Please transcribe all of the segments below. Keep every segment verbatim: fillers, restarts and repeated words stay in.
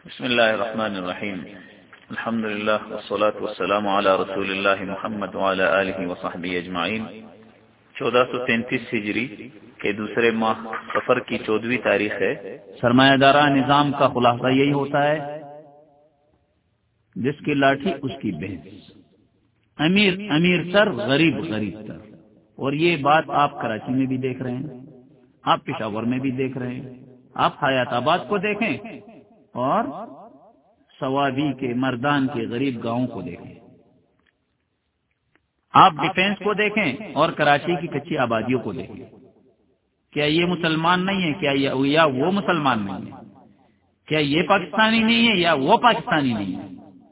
بسم اللہ الرحمن الرحیم الحمد للہ والصلاة والسلام علی رسول اللہ محمد وعلی آلہ وصحبہ اجمعین۔ چودہ سو تینتیس ہجری کے دوسرے ماہ سفر کی چودہویں تاریخ ہے۔ سرمایہ دارہ نظام کا خلاصہ یہی ہوتا ہے، جس کی لاٹھی اس کی بھینس، امیر امیر تر، غریب غریب تر۔ اور یہ بات آپ کراچی میں بھی دیکھ رہے ہیں، آپ پشاور میں بھی دیکھ رہے ہیں، آپ حیات آباد کو دیکھیں اور سوابی کے مردان کے غریب گاؤں کو دیکھیں، آپ ڈیفینس کو دیکھیں اور کراچی کی کچی آبادیوں کو دیکھیں۔ کیا یہ مسلمان نہیں ہے؟ کیا یا وہ مسلمان نہیں ہے؟ کیا یہ پاکستانی نہیں ہے یا وہ پاکستانی نہیں ہے؟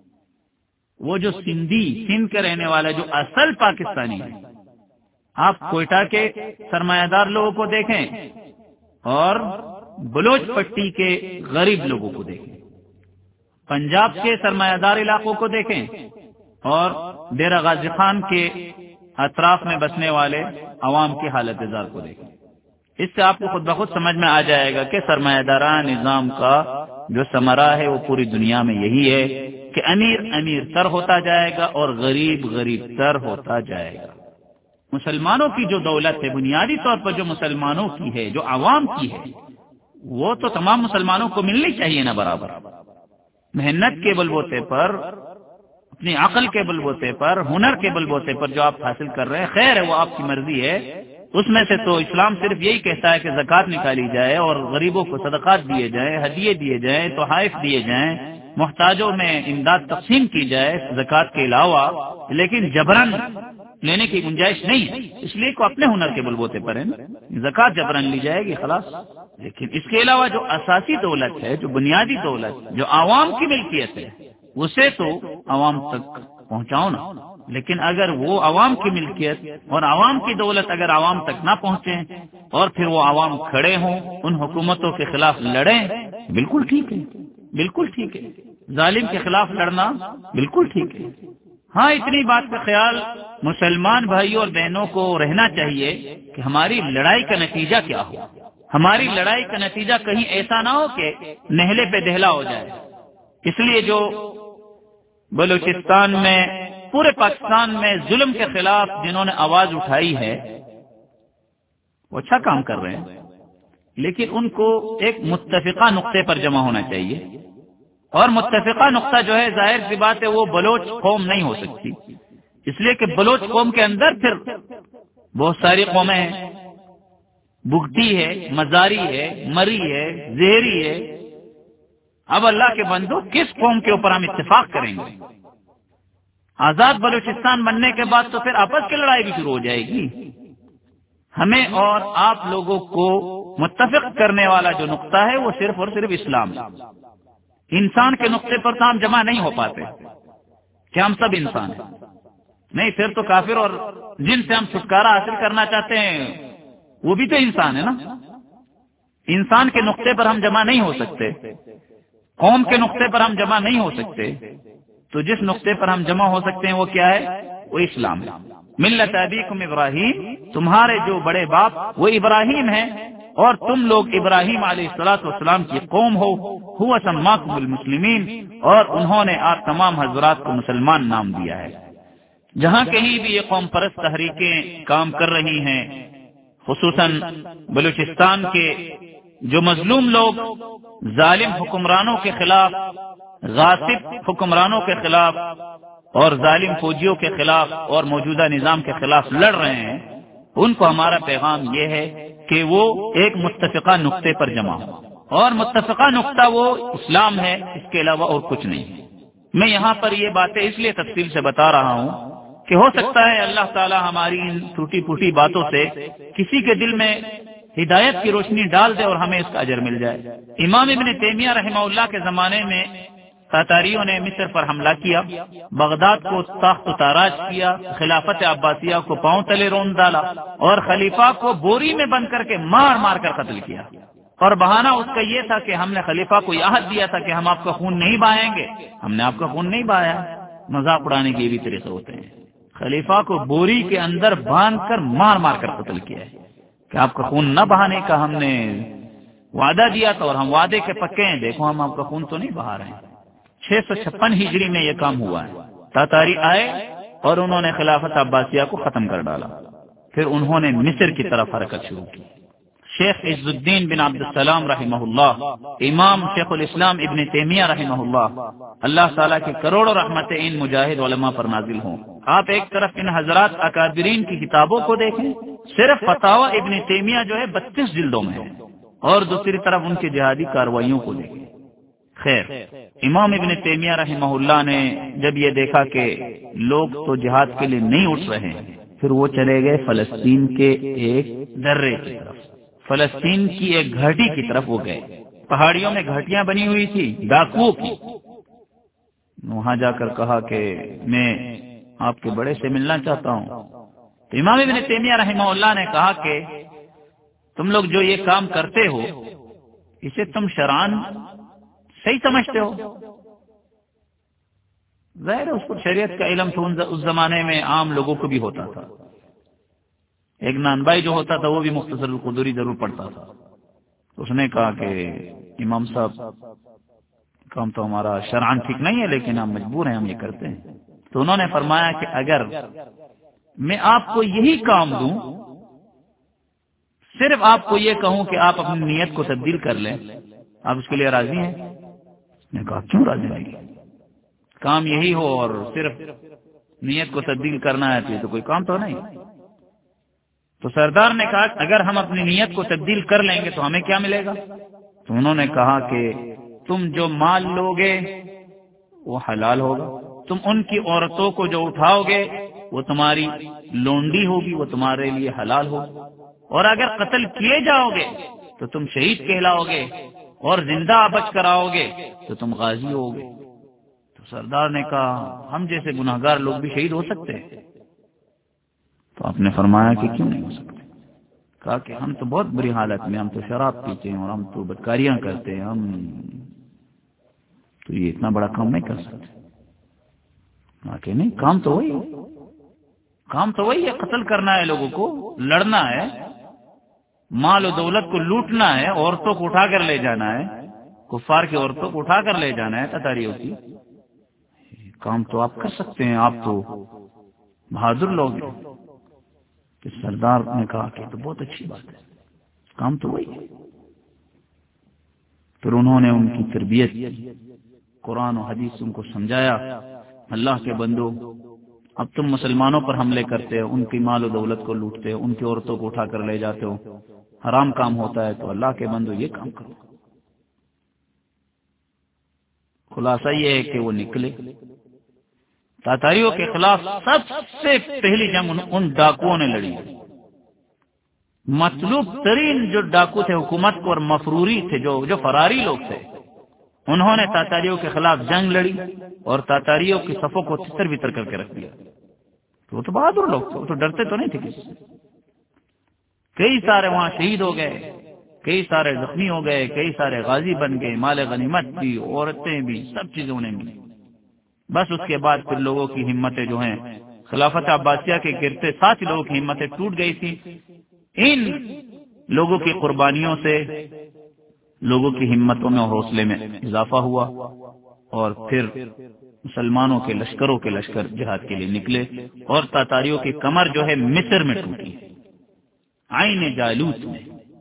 وہ جو سندھی سندھ کے رہنے والا جو اصل پاکستانی ہے، آپ کوئٹہ کے سرمایہ دار لوگوں کو دیکھیں اور بلوچ پٹی کے غریب لوگوں کو دیکھیں، پنجاب کے سرمایہ دار علاقوں کو دیکھیں اور ڈیرہ غازی خان کے اطراف میں بسنے والے عوام کی حالت زار کو دیکھیں۔ اس سے آپ کو خود بخود سمجھ میں آ جائے گا کہ سرمایہ داران نظام کا جو ثمرہ ہے وہ پوری دنیا میں یہی ہے کہ امیر امیر تر ہوتا جائے گا اور غریب غریب تر ہوتا جائے گا۔ مسلمانوں کی جو دولت ہے، بنیادی طور پر جو مسلمانوں کی ہے، جو عوام کی ہے، وہ تو تمام مسلمانوں کو ملنی چاہیے نا برابر۔ محنت کے بلبوتے پر، اپنی عقل کے بلبوتے پر، ہنر کے بلبوتے پر جو آپ حاصل کر رہے ہیں، خیر ہے، وہ آپ کی مرضی ہے۔ اس میں سے تو اسلام صرف یہی کہتا ہے کہ زکوٰۃ نکالی جائے اور غریبوں کو صدقات دیے جائیں، ہدیے دیے جائیں، تحائف دیے جائیں، محتاجوں میں امداد تقسیم کی جائے زکوٰۃ کے علاوہ، لیکن جبرن لینے کی گنجائش نہیں ہے، اس لیے کو اپنے ہنر کے بلبوتے پر ہے نا، زکوٰۃ جبرن لی جائے گی خلاص۔ لیکن اس کے علاوہ جو اساسی دولت ہے، جو بنیادی دولت، جو عوام کی ملکیت ہے، اسے تو عوام تک پہنچاؤ نا۔ لیکن اگر وہ عوام کی ملکیت اور عوام کی دولت اگر عوام تک نہ پہنچے اور پھر وہ عوام کھڑے ہوں، ان حکومتوں کے خلاف لڑیں، بالکل ٹھیک ہے، بالکل ٹھیک ہے، ظالم کے خلاف لڑنا بالکل ٹھیک ہے۔ ہاں، اتنی بات کا خیال مسلمان بھائیوں اور بہنوں کو رہنا چاہیے کہ ہماری لڑائی کا نتیجہ کیا ہو۔ ہماری لڑائی کا نتیجہ کہیں ایسا نہ ہو کہ نہلے پہ دہلا ہو جائے۔ اس لیے جو بلوچستان میں، پورے پاکستان میں ظلم کے خلاف جنہوں نے آواز اٹھائی ہے، وہ اچھا کام کر رہے ہیں، لیکن ان کو ایک متفقہ نقطے پر جمع ہونا چاہیے۔ اور متفقہ نقطہ جو ہے، ظاہر سی بات ہے، وہ بلوچ قوم نہیں ہو سکتی، اس لیے کہ بلوچ قوم کے اندر پھر بہت ساری قومیں ہیں، بگٹی ہے، مزاری ہے، مری ہے، زہری ہے۔ اب اللہ کے بندو، کس قوم کے اوپر ہم اتفاق کریں گے؟ آزاد بلوچستان بننے کے بعد تو پھر آپس کی لڑائی بھی شروع ہو جائے گی۔ ہمیں اور آپ لوگوں کو متفق کرنے والا جو نقطہ ہے وہ صرف اور صرف اسلام ہے۔ انسان کے نقطے پر تو ہم جمع نہیں ہو پاتے کہ ہم سب انسان ہیں، نہیں، پھر تو کافر اور جن سے ہم چھٹکارا حاصل کرنا چاہتے ہیں وہ بھی تو انسان ہے نا۔ انسان کے نقطے پر ہم جمع نہیں ہو سکتے، قوم کے نقطے پر ہم جمع نہیں ہو سکتے، تو جس نقطے پر ہم جمع ہو سکتے ہیں وہ کیا ہے؟ وہ اسلام ہے۔ ملت ابیکم ابراہیم، تمہارے جو بڑے باپ وہ ابراہیم ہیں اور تم لوگ ابراہیم علیہ الصلوۃ والسلام کی قوم ہو۔ هو سماکم المسلمین، اور انہوں نے آپ تمام حضرات کو مسلمان نام دیا ہے۔ جہاں کہیں بھی یہ قوم پرست تحریکیں کام کر رہی ہیں، خصوصاً بلوچستان کے جو مظلوم لوگ ظالم حکمرانوں کے خلاف، غاصب حکمرانوں کے خلاف اور ظالم فوجیوں کے خلاف اور موجودہ نظام کے خلاف لڑ رہے ہیں، ان کو ہمارا پیغام یہ ہے کہ وہ ایک متفقہ نقطے پر جمع ہو، اور متفقہ نقطہ وہ اسلام ہے، اس کے علاوہ اور کچھ نہیں۔ میں یہاں پر یہ باتیں اس لیے تفصیل سے بتا رہا ہوں کہ ہو سکتا ہے اللہ تعالی ہماری ان ٹوٹی پھوٹی باتوں سے کسی کے دل میں ہدایت کی روشنی ڈال دے اور ہمیں اس کا اجر مل جائے۔ امام ابن تیمیہ رحمہ اللہ کے زمانے میں تاتاریوں نے مصر پر حملہ کیا، بغداد کو تاخت و تاراج کیا، خلافت عباسیہ کو پاؤں تلے رون ڈالا اور خلیفہ کو بوری میں بند کر کے مار مار کر قتل کیا، اور بہانہ اس کا یہ تھا کہ ہم نے خلیفہ کو یہ عہد دیا تھا کہ ہم آپ کا خون نہیں بہائیں گے۔ ہم نے آپ کا خون نہیں بہایا۔ مذاق اڑانے کے بھی طریقے ہوتے ہیں۔ خلیفہ کو بوری کے اندر باندھ کر مار مار کر قتل کیا ہے کہ آپ کا خون نہ بہانے کا ہم نے وعدہ دیا تھا اور ہم وعدے کے پکے ہیں، دیکھو ہم آپ کا خون تو نہیں بہا رہے ہیں۔ چھ سو چھپن ہجری میں یہ کام ہوا ہے۔ تاتاری آئے اور انہوں نے خلافت عباسیہ کو ختم کر ڈالا، پھر انہوں نے مصر کی طرف حرکت شروع کی۔ شیخ عز الدین بن عبد السلام رحمہ اللہ، امام شیخ الاسلام ابن تیمیہ رحمہ اللہ، اللہ تعالیٰ کی کروڑوں رحمتیں ان مجاہد علماء پر نازل ہوں۔ آپ ایک طرف ان حضرات اکابرین کی کتابوں کو دیکھیں، صرف فتاوی ابن تیمیہ جو ہے بتیس جلدوں میں ہے، اور دوسری طرف ان کی جہادی کارروائیوں کو دیکھیں۔ خیر، امام ابن تیمیہ رحمہ اللہ نے جب یہ دیکھا کہ لوگ تو جہاد کے لیے نہیں اٹھ رہے ہیں، پھر وہ چلے گئے فلسطین کے ایک درے کی طرف، فلسطین کی ایک گھاٹی کی طرف وہ گئے۔ پہاڑیوں میں گھاٹیاں بنی ہوئی تھی ڈاکوؤں کی۔ وہاں جا کر کہا کہ میں آپ کے بڑے سے ملنا چاہتا ہوں۔ تو امام ابن تیمیہ رحمہ اللہ نے کہا کہ تم لوگ جو یہ کام کرتے ہو اسے تم شرعاً صحیح سمجھتے ہو؟ ظاہر ہے اس کو شریعت کا علم تو اس زمانے میں عام لوگوں کو بھی ہوتا تھا۔ ایک نانبائی جو ہوتا تھا وہ بھی مختصر القدری ضرور پڑھتا تھا۔ اس نے کہا کہ امام صاحب کام تو ہمارا شرعاً ٹھیک نہیں ہے، لیکن ہم مجبور ہیں، ہم یہ کرتے ہیں۔ تو انہوں نے فرمایا کہ اگر میں آپ کو یہی کام دوں، صرف آپ کو یہ کہوں کہ آپ اپنی نیت کو تبدیل کر لیں، آپ اس کے لیے راضی ہیں؟ میں کہا کیوں راضی نہیں؟ کام یہی ہو اور صرف نیت کو تبدیل کرنا ہے تو یہ تو کوئی کام تو نہیں۔ تو سردار نے کہا اگر ہم اپنی نیت کو تبدیل کر لیں گے تو ہمیں کیا ملے گا؟ تو انہوں نے کہا کہ تم جو مال لوگے وہ حلال ہوگا، تم ان کی عورتوں کو جو اٹھاؤ گے وہ تمہاری لونڈی ہوگی، وہ تمہارے لیے حلال ہوگی، اور اگر قتل کیے جاؤ گے تو تم شہید کہلاؤ گے، اور زندہ بچ کر آؤ گے تو تم غازی ہوگے۔ تو سردار نے کہا ہم جیسے گناہگار لوگ بھی شہید ہو سکتے ہیں؟ تو آپ نے فرمایا کہ کیوں نہیں ہو سکتے؟ کہا کہ ہم تو بہت بری حالت میں، ہم تو شراب پیتے ہیں اور ہم تو بدکاریاں کرتے ہیں، ہم تو یہ اتنا بڑا کام نہیں کر سکتے۔ کہ نہیں، کام تو وہی ہے، کام تو وہی ہے، قتل کرنا ہے، لوگوں کو لڑنا ہے، مال و دولت کو لوٹنا ہے، عورتوں کو اٹھا کر لے جانا ہے، کفار کی عورتوں کو اٹھا کر لے جانا ہے تتاریوں کی۔ کام تو آپ کر سکتے ہیں، آپ تو بہادر لوگ ہیں۔ کہ سردار نے کہا کہ تو بہت اچھی بات ہے، کام تو وہی ہے۔ پھر انہوں نے ان کی تربیت، قرآن و حدیث ان کو سمجھایا، اللہ کے بندو اب تم مسلمانوں پر حملے کرتے ہو، ان کی مال و دولت کو لوٹتے ہو، ان کی عورتوں کو اٹھا کر لے جاتے ہو، حرام کام ہوتا ہے، تو اللہ کے بندو یہ کام کرو۔ خلاصہ یہ ہے کہ وہ نکلے، تاتاریوں کے خلاف سب سے پہلی جنگ ان ڈاکوؤں نے لڑی۔ مطلوب ترین جو ڈاکو تھے حکومت کو اور مفروری تھے، جو جو فراری لوگ تھے، انہوں نے تاتاریوں کے خلاف جنگ لڑی اور تاتاریوں کی صفوں کو تتر بتر کر کے رکھ دیا۔ تو وہ تو بہادر لوگ تھے، وہ تو ڈرتے تو نہیں تھے کسی سے۔ کئی سارے وہاں شہید ہو گئے، کئی سارے زخمی ہو گئے، کئی سارے غازی بن گئے، مال غنیمت بھی، عورتیں بھی، سب چیزیں انہیں ملی۔ بس اس کے بعد پھر لوگوں کی ہمتیں جو ہیں خلافت عباسیہ کے گرتے ساتھ لوگوں کی ہمتیں ٹوٹ گئی تھی۔ ان لوگوں کی قربانیوں سے لوگوں کی ہمتوں میں اور حوصلے میں اضافہ ہوا، اور پھر مسلمانوں کے لشکروں کے لشکر جہاد کے لیے نکلے، اور تاتاریوں کی کمر جو ہے مصر میں ٹوٹی، عین جالوت میں۔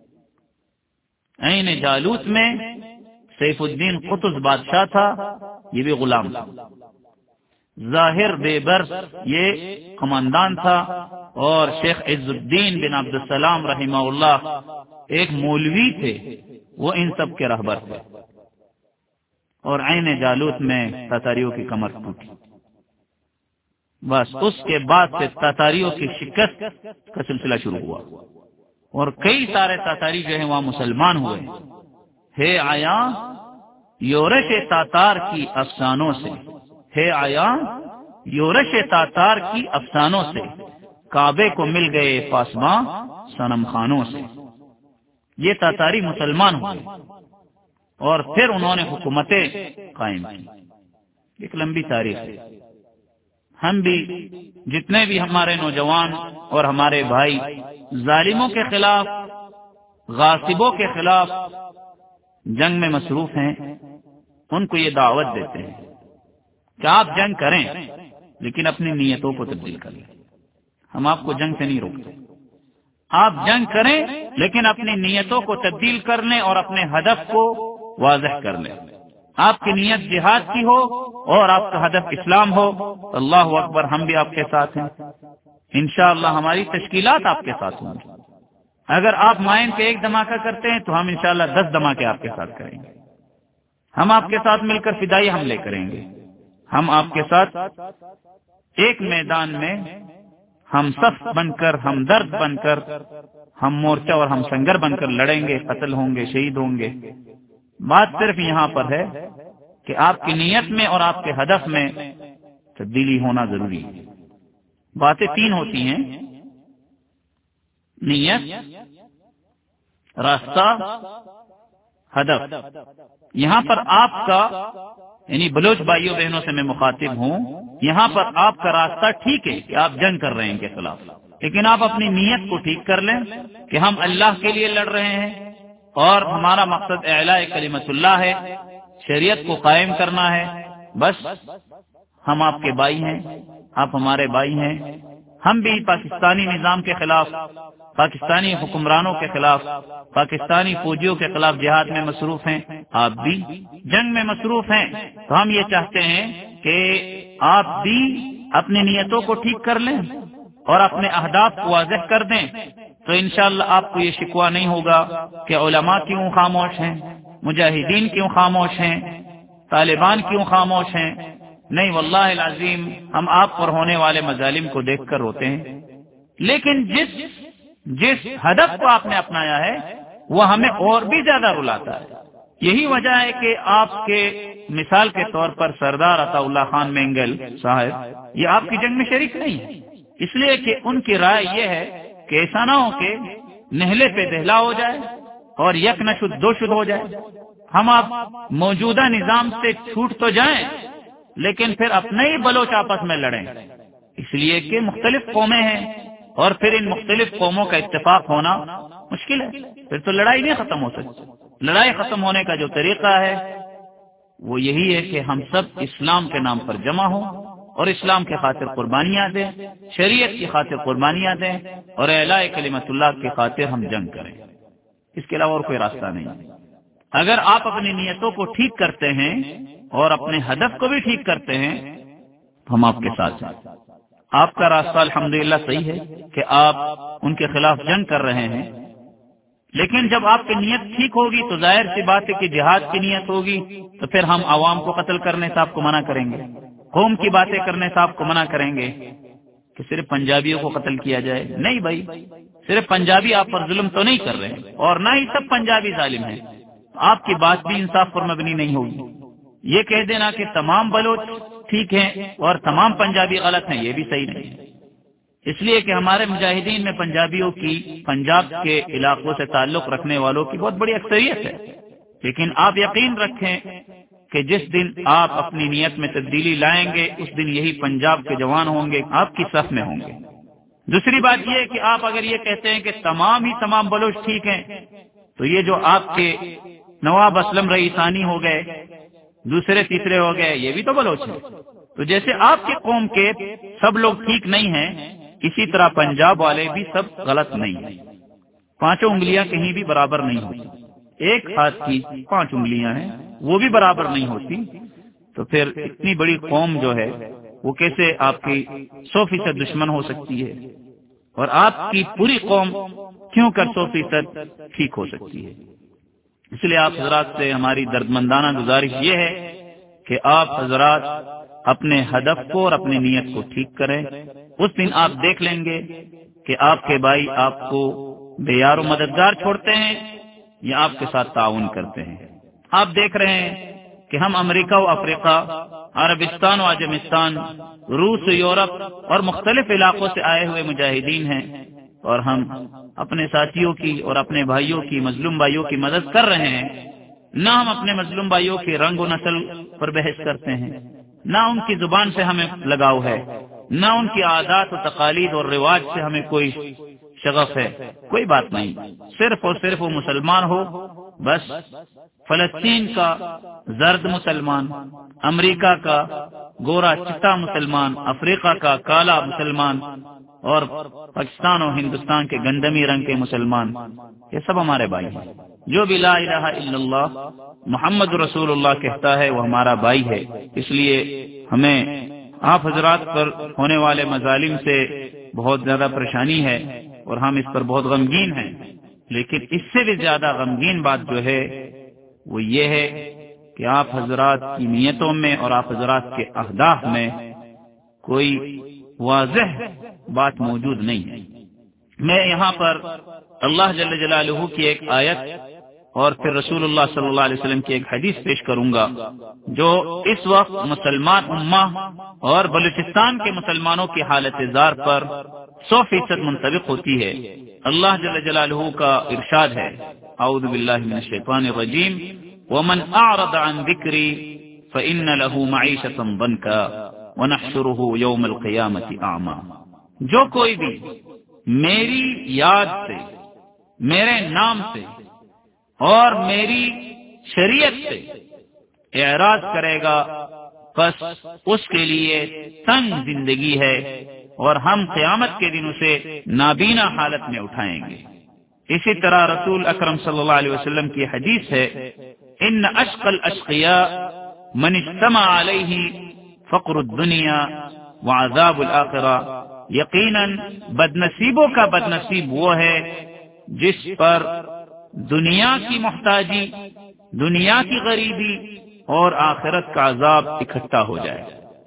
عین جالوت میں سیف الدین قطز بادشاہ تھا، یہ بھی غلام تھا۔ ظاہر بے برس یہ کماندان تھا، اور شیخ عز الدین بن عبد السلام رحمہ اللہ ایک مولوی تھے، وہ ان سب کے رہبر تھے۔ اور عین جالوت میں تاتاریوں کی کمر ٹوٹی۔ بس اس کے بعد سے تاتاریوں کی شکست کا سلسلہ شروع ہوا، اور کئی سارے تاتاری جو ہیں وہاں مسلمان ہوئے۔ ہے آیا یورش تاتار کی افسانوں سے، ہے آیا یورش تاتار کی افسانوں سے، کعبے کو مل گئے پاسباں صنم خانوں سے۔ یہ تاتاری مسلمان ہوئے اور پھر انہوں نے حکومتیں قائم کی۔ ایک لمبی تاریخ ہے۔ ہم بھی جتنے بھی ہمارے نوجوان اور ہمارے بھائی ظالموں کے خلاف، غاصبوں کے خلاف جنگ میں مصروف ہیں ان کو یہ دعوت دیتے ہیں کہ آپ جنگ کریں لیکن اپنی نیتوں کو تبدیل کر لیں. ہم آپ کو جنگ سے نہیں روکتے، آپ جنگ کریں لیکن اپنی نیتوں کو تبدیل کر لیں اور اپنے ہدف کو واضح کر لیں. آپ کی نیت جہاد کی ہو اور آپ کا ہدف اسلام ہو، اللہ اکبر، ہم بھی آپ کے ساتھ ہیں. انشاءاللہ ہماری تشکیلات آپ کے ساتھ ہوں گی. اگر آپ مائن کے ایک دھماکہ کرتے ہیں تو ہم انشاءاللہ دس دھماکے آپ کے ساتھ کریں گے. ہم آپ کے ساتھ مل کر فدائی حملے کریں گے. ہم آپ کے ساتھ ایک میدان میں ہم صف بن کر، ہم درد بن کر، ہم مورچہ اور ہم سنگر بن کر لڑیں گے، قتل ہوں گے، شہید ہوں گے. بات صرف یہاں پر ہے کہ آپ کی نیت میں اور آپ کے ہدف میں تبدیلی ہونا ضروری ہے. باتیں تین ہوتی ہیں: نیت، راستہ، ہدف. یہاں پر آپ کا یعنی بلوچ بھائیوں بہنوں سے میں مخاطب ہوں، یہاں پر آپ کا راستہ ٹھیک ہے کہ آپ جنگ کر رہے ہیں ان کے خلاف، لیکن آپ اپنی نیت کو ٹھیک کر لیں کہ ہم اللہ کے لیے لڑ رہے ہیں اور ہمارا مقصد اعلاء کلمت اللہ ہے، شریعت کو قائم کرنا ہے. بس ہم آپ کے بھائی ہیں، آپ ہمارے بھائی ہیں. ہم بھی پاکستانی نظام کے خلاف، پاکستانی حکمرانوں کے خلاف، پاکستانی فوجیوں کے خلاف جہاد میں مصروف ہیں. آپ بھی جنگ میں مصروف ہیں. تو ہم یہ چاہتے ہیں کہ آپ بھی اپنی نیتوں کو ٹھیک کر لیں اور اپنے اہداف کو واضح کر دیں. تو انشاءاللہ آپ کو یہ شکوہ نہیں ہوگا کہ علماء کیوں خاموش ہیں، مجاہدین کیوں خاموش ہیں، طالبان کیوں خاموش ہیں. نہیں، واللہ العظیم ہم آپ پر ہونے والے مظالم کو دیکھ کر روتے ہیں، لیکن جس جس ہدف کو آپ نے اپنایا ہے وہ ہمیں اور بھی زیادہ رلاتا ہے. یہی وجہ ہے کہ آپ کے مثال کے طور پر سردار عطا اللہ خان مینگل صاحب یہ آپ کی جنگ میں شریک نہیں ہے، اس لیے کہ ان کی رائے یہ ہے کہ ایسا نہ ہو کہ نہلے پہ دہلا ہو جائے اور یک نہ شد دو شد ہو جائے. ہم آپ موجودہ نظام سے چھوٹ تو جائیں لیکن پھر اپنے ہی بلوچ آپس میں لڑیں، اس لیے کہ مختلف قومیں ہیں اور پھر ان مختلف قوموں کا اتفاق ہونا مشکل ہے. پھر تو لڑائی نہیں ختم ہو سکتی. لڑائی ختم ہونے کا جو طریقہ ہے وہ یہی ہے کہ ہم سب اسلام کے نام پر جمع ہوں اور اسلام کی خاطر قربانیاں دیں، شریعت کی خاطر قربانیاں دیں اور اعلاء کلمت اللہ کی خاطر ہم جنگ کریں. اس کے علاوہ اور کوئی راستہ نہیں. اگر آپ اپنی نیتوں کو ٹھیک کرتے ہیں اور اپنے ہدف کو بھی ٹھیک کرتے ہیں تو ہم آپ کے ساتھ ہیں. آپ کا راستہ الحمدللہ صحیح ہے کہ آپ ان کے خلاف جنگ کر رہے ہیں، لیکن جب آپ کی نیت ٹھیک ہوگی تو ظاہر سی بات ہے کہ جہاد کی نیت ہوگی تو پھر ہم عوام کو قتل کرنے سے آپ کو منع کریں گے، قوم کی باتیں کرنے سے آپ کو منع کریں گے کہ صرف پنجابیوں کو قتل کیا جائے. نہیں بھائی، صرف پنجابی آپ پر ظلم تو نہیں کر رہے اور نہ ہی سب پنجابی ظالم ہیں. آپ کی بات بھی انصاف پر مبنی نہیں ہوگی. یہ کہہ دینا کہ تمام بلوچ ٹھیک ہیں اور تمام پنجابی غلط ہیں، یہ بھی صحیح نہیں ہے. اس لیے کہ ہمارے مجاہدین میں پنجابیوں کی، پنجاب کے علاقوں سے تعلق رکھنے والوں کی بہت بڑی اکثریت ہے. لیکن آپ یقین رکھیں کہ جس دن آپ اپنی نیت میں تبدیلی لائیں گے اس دن یہی پنجاب کے جوان ہوں گے، آپ کی صف میں ہوں گے. دوسری بات یہ ہے کہ آپ اگر یہ کہتے ہیں کہ تمام ہی تمام بلوچ ٹھیک ہیں تو یہ جو آپ کے نواب اسلم رئیسانی ہو گئے، دوسرے تیسرے ہو گئے، یہ بھی تو بلوچ ہیں. تو جیسے آپ کی قوم کے سب لوگ ٹھیک نہیں ہیں، اسی طرح پنجاب والے بھی سب غلط نہیں ہیں. پانچوں انگلیاں کہیں بھی برابر نہیں ہوتی. ایک ہاتھ کی پانچ انگلیاں ہیں وہ بھی برابر نہیں ہوتی. تو پھر اتنی بڑی قوم جو ہے وہ کیسے آپ کی سو فیصد دشمن ہو سکتی ہے، اور آپ کی پوری قوم کیوں کر سو فیصد ٹھیک ہو سکتی ہے. اس لیے آپ حضرات سے ہماری دردمندانہ گزارش یہ ہے کہ آپ حضرات اپنے ہدف کو اور اپنی نیت کو ٹھیک کریں. اس دن آپ دیکھ لیں گے کہ آپ کے بھائی آپ کو بے یار و مددگار چھوڑتے ہیں یا آپ کے ساتھ تعاون کرتے ہیں. آپ دیکھ رہے ہیں کہ ہم امریکہ و افریقہ، عربستان و عجمستان، روس و یورپ اور مختلف علاقوں سے آئے ہوئے مجاہدین ہیں، اور ہم اپنے ساتھیوں کی اور اپنے بھائیوں کی، مظلوم بھائیوں کی مدد کر رہے ہیں. نہ ہم اپنے مظلوم بھائیوں کے رنگ و نسل پر بحث کرتے ہیں، نہ ان کی زبان سے ہمیں لگاؤ ہے، نہ ان کی عادات و تقالید اور رواج سے ہمیں کوئی شغف ہے. کوئی بات نہیں، صرف اور صرف وہ مسلمان ہو بس فلسطین کا زرد مسلمان، امریکہ کا گورا چٹا مسلمان، افریقہ کا کالا مسلمان، اور پاکستان اور ہندوستان کے گندمی رنگ کے مسلمان، یہ سب ہمارے بھائی ہیں۔ جو بھی لا الہ الا اللہ محمد رسول اللہ کہتا ہے وہ ہمارا بھائی ہے۔ اس لیے ہمیں آپ حضرات پر ہونے والے مظالم سے بہت زیادہ پریشانی ہے اور ہم اس پر بہت غمگین ہیں، لیکن اس سے بھی زیادہ غمگین بات جو ہے وہ یہ ہے کہ آپ حضرات کی نیتوں میں اور آپ حضرات کے اہداف میں کوئی واضح بات موجود نہیں ہے۔ میں یہاں پر اللہ جل جلالہ کی ایک آیت اور پھر رسول اللہ صلی اللہ علیہ وسلم کی ایک حدیث پیش کروں گا جو اس وقت مسلمان امہ اور بلوچستان کے مسلمانوں کی حالت زار پر سو فیصد منطبق ہوتی ہے۔ اللہ جل جلالہ کا ارشاد ہے، اعوذ باللہ من الشیطان الرجیم، ومن اعرض عن ذکری فإن له معیشۃ ضنکا ونحشرہ یوم القیامۃ اعمی۔ جو کوئی بھی میری یاد سے، میرے نام سے اور میری شریعت سے اعراض کرے گا بس اس کے لیے تنگ زندگی ہے اور ہم قیامت کے دن اسے نابینا حالت میں اٹھائیں گے۔ اسی طرح رسول اکرم صلی اللہ علیہ وسلم کی حدیث ہے، ان اشقى الاشقیاء من اجتمع علیہ فقر الدنیا وعذاب الآخرہ، یقیناً بدنصیبوں کا بدنصیب وہ ہے جس پر دنیا کی محتاجی، دنیا کی غریبی اور آخرت کا عذاب اکٹھا ہو جائے۔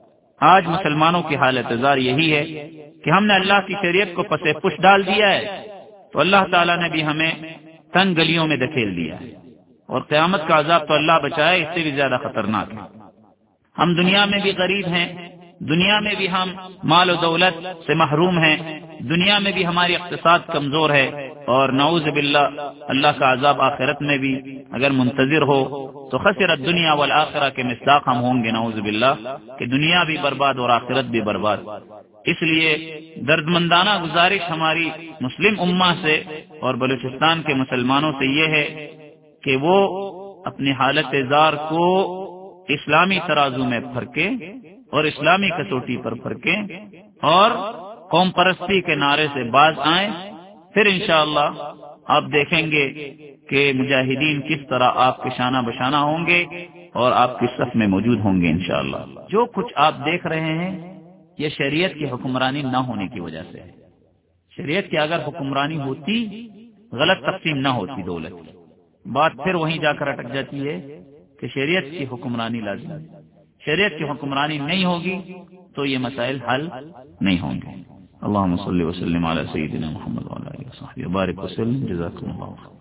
آج مسلمانوں کی حالت زار یہی ہے کہ ہم نے اللہ کی شریعت کو پس پش ڈال دیا ہے تو اللہ تعالیٰ نے بھی ہمیں تنگ گلیوں میں دھکیل دیا ہے، اور قیامت کا عذاب تو اللہ بچائے، اس سے بھی زیادہ خطرناک ہے۔ ہم دنیا میں بھی غریب ہیں، دنیا میں بھی ہم مال و دولت سے محروم ہیں، دنیا میں بھی ہماری اقتصاد کمزور ہے، اور نعوذ باللہ اللہ کا عذاب آخرت میں بھی اگر منتظر ہو تو خسرت دنیا والآخرہ کے مصداق ہم ہوں گے، نعوذ باللہ، کہ دنیا بھی برباد اور آخرت بھی برباد۔ اس لیے درد مندانہ گزارش ہماری مسلم امہ سے اور بلوچستان کے مسلمانوں سے یہ ہے کہ وہ اپنی حالت زار کو اسلامی ترازو میں پھرکے اور اسلامی کسوٹی پر پھرکے اور قوم پرستی کے نعرے سے باز آئیں، پھر انشاءاللہ آپ دیکھیں گے کہ مجاہدین کس طرح آپ کے شانہ بشانہ ہوں گے اور آپ کی صف میں موجود ہوں گے انشاءاللہ۔ جو کچھ آپ دیکھ رہے ہیں یہ شریعت کی حکمرانی نہ ہونے کی وجہ سے ہے۔ شریعت کی اگر حکمرانی ہوتی، غلط تقسیم نہ ہوتی دولت، بات پھر وہیں جا کر اٹک جاتی ہے کہ شریعت کی حکمرانی لازم ہے۔ شریعت کی حکمرانی نہیں ہوگی تو یہ مسائل حل نہیں ہوں گے۔ اللہم صلی وسلم علی سیدنا محمد وعلی آلہ وصحبہ وبارک وسلم، جزاکم اللہ خیر۔